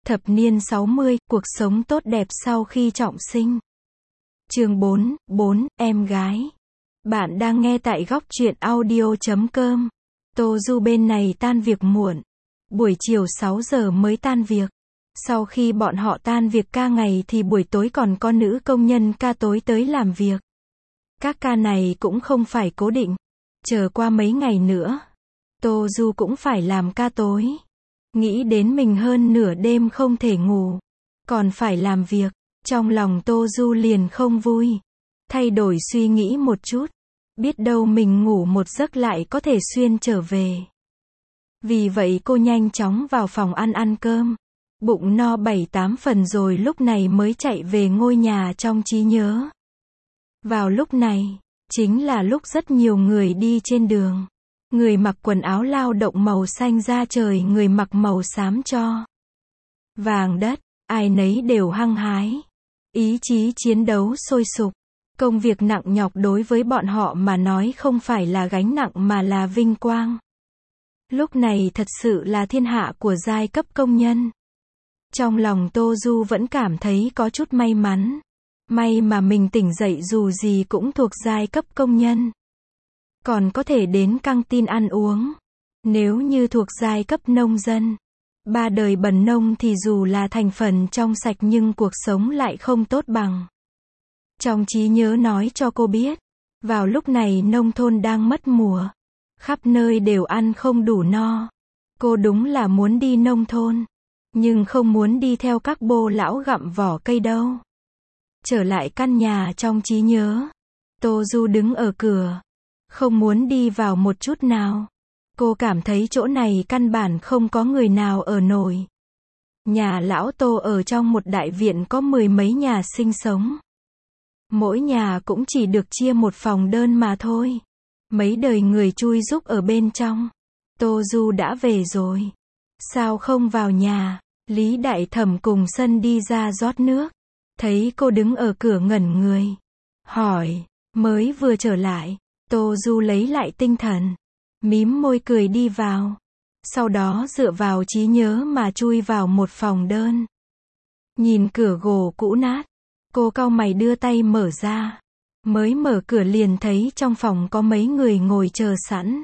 Thập niên 60, cuộc sống tốt đẹp sau khi trọng sinh. Chương 4, em gái. Bạn đang nghe tại góc truyện audio.com. Tô Du bên này tan việc muộn. Buổi chiều 6 giờ mới tan việc. Sau khi bọn họ tan việc ca ngày thì buổi tối còn có nữ công nhân ca tối tới làm việc. Các ca này cũng không phải cố định. Chờ qua mấy ngày nữa, Tô Du cũng phải làm ca tối. Nghĩ đến mình hơn nửa đêm không thể ngủ, còn phải làm việc, trong lòng Tô Du liền không vui. Thay đổi suy nghĩ một chút, biết đâu mình ngủ một giấc lại có thể xuyên trở về. Vì vậy cô nhanh chóng vào phòng ăn cơm. Bụng no 7-8 phần rồi lúc này mới chạy về ngôi nhà trong trí nhớ. Vào lúc này, chính là lúc rất nhiều người đi trên đường. Người mặc quần áo lao động màu xanh da trời, người mặc màu xám tro, vàng đất, ai nấy đều hăng hái. Ý chí chiến đấu sôi sục. Công việc nặng nhọc đối với bọn họ mà nói không phải là gánh nặng mà là vinh quang. Lúc này thật sự là thiên hạ của giai cấp công nhân. Trong lòng Tô Du vẫn cảm thấy có chút may mắn. May mà mình tỉnh dậy dù gì cũng thuộc giai cấp công nhân. Còn có thể đến căng tin ăn uống. Nếu như thuộc giai cấp nông dân, ba đời bần nông thì dù là thành phần trong sạch nhưng cuộc sống lại không tốt bằng. Trong trí nhớ nói cho cô biết, vào lúc này nông thôn đang mất mùa. Khắp nơi đều ăn không đủ no. Cô đúng là muốn đi nông thôn, nhưng không muốn đi theo các bô lão gặm vỏ cây đâu. Trở lại căn nhà trong trí nhớ, Tô Du đứng ở cửa, không muốn đi vào một chút nào. Cô cảm thấy chỗ này căn bản không có người nào ở nổi. Nhà lão Tô ở trong một đại viện có 10 mấy nhà sinh sống. Mỗi nhà cũng chỉ được chia một phòng đơn mà thôi. Mấy đời người chui rúc ở bên trong. Tô Du đã về rồi. Sao không vào nhà? Lý Đại Thẩm cùng Sân đi ra rót nước. Thấy cô đứng ở cửa ngẩn người. Hỏi, mới vừa trở lại. Tô Du lấy lại tinh thần, mím môi cười đi vào. Sau đó dựa vào trí nhớ mà chui vào một phòng đơn. Nhìn cửa gỗ cũ nát, cô cau mày đưa tay mở ra. Mới mở cửa liền thấy trong phòng có mấy người ngồi chờ sẵn.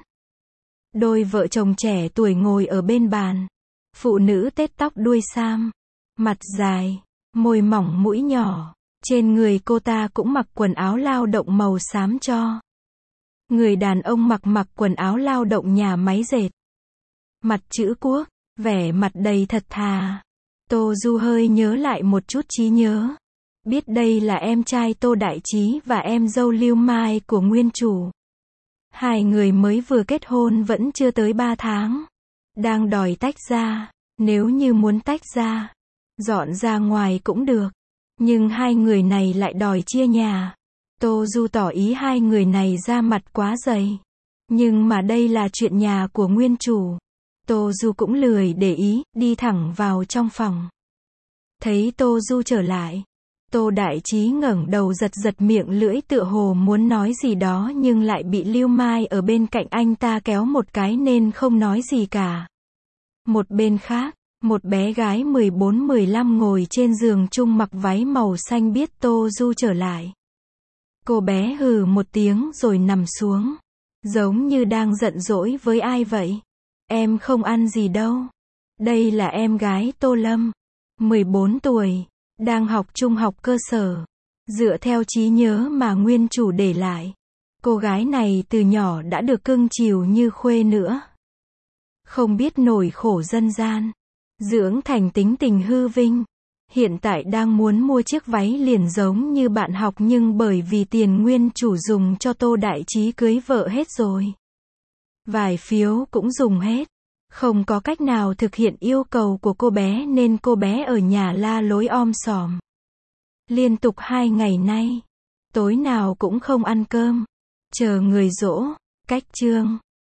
Đôi vợ chồng trẻ tuổi ngồi ở bên bàn. Phụ nữ tết tóc đuôi sam, mặt dài, môi mỏng mũi nhỏ. Trên người cô ta cũng mặc quần áo lao động màu xám tro. Người đàn ông mặc quần áo lao động nhà máy dệt. Mặt chữ quốc, vẻ mặt đầy thật thà. Tô Du hơi nhớ lại một chút trí nhớ. Biết đây là em trai Tô Đại Trí và em dâu Lưu Mai của nguyên chủ. Hai người mới vừa kết hôn vẫn chưa tới 3 tháng. Đang đòi tách ra. Nếu như muốn tách ra, dọn ra ngoài cũng được. Nhưng hai người này lại đòi chia nhà. Tô Du tỏ ý hai người này ra mặt quá dày. Nhưng mà đây là chuyện nhà của nguyên chủ. Tô Du cũng lười để ý, đi thẳng vào trong phòng. Thấy Tô Du trở lại, Tô Đại Trí ngẩng đầu giật miệng lưỡi tựa hồ muốn nói gì đó nhưng lại bị Lưu Mai ở bên cạnh anh ta kéo một cái nên không nói gì cả. Một bên khác, một bé gái 14-15 ngồi trên giường chung mặc váy màu xanh biết Tô Du trở lại. Cô bé hừ một tiếng rồi nằm xuống. Giống như đang giận dỗi với ai vậy. Em không ăn gì đâu. Đây là em gái Tô Lâm, 14 tuổi, đang học trung học cơ sở. Dựa theo trí nhớ mà nguyên chủ để lại, cô gái này từ nhỏ đã được cưng chiều như khuê nữa. Không biết nổi khổ dân gian, dưỡng thành tính tình hư vinh. Hiện tại đang muốn mua chiếc váy liền giống như bạn học nhưng bởi vì tiền nguyên chủ dùng cho Tô Đại Trí cưới vợ hết rồi. Vài phiếu cũng dùng hết. Không có cách nào thực hiện yêu cầu của cô bé nên cô bé ở nhà la lối om sòm. Liên tục 2 ngày nay, tối nào cũng không ăn cơm. Chờ người giỗ, cách chương.